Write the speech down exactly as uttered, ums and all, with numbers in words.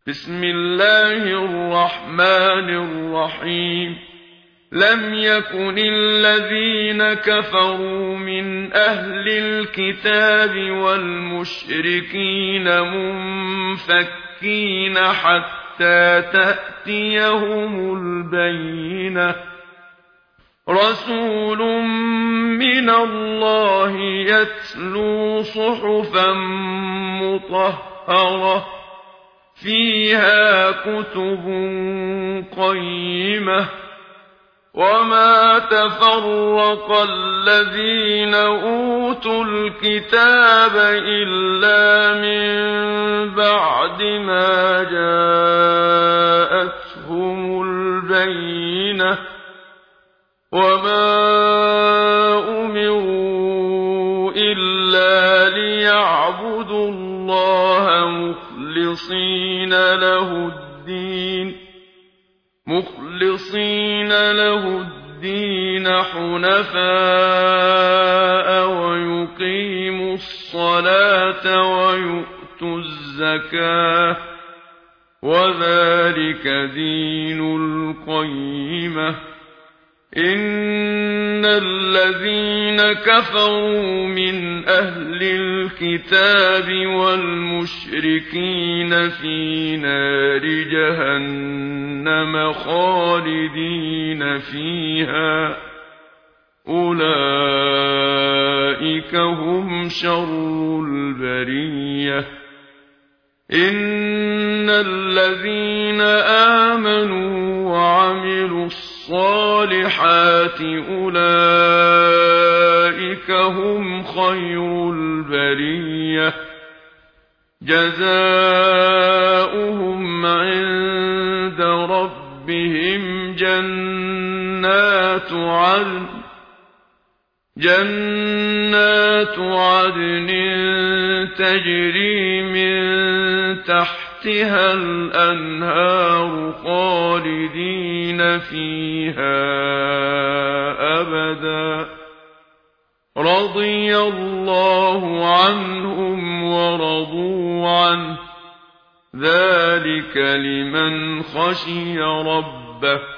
بسم الله الرحمن الرحيم لم يكن الذين كفروا من أهل الكتاب والمشركين منفكين حتى تأتيهم البينة رسول من الله يتلو صحفا مطهرة فيها كتب قيمة وما تفرق الذين أوتوا الكتاب إلا من بعد ما جاءتهم البينة وما أمروا إلا ليعبدوا الله مخلصين له الدين مخلصين له الدين حنفاء ويقيموا الصلاة ويؤتوا الزكاة وذلك دين القيمة إن الذين كفروا من أهل الكتاب والمشركين في نار جهنم خالدين فيها أولئك هم شر البرية إن الذين آمنوا وعملوا الصالحات أولئك هم خير البرية جزاؤهم عند ربهم جنات عدن جنات عدن تجري من تحتها الأنهار خالدين فيها أبدا رضي الله عنهم ورضوا عنه ذلك لمن خشي ربه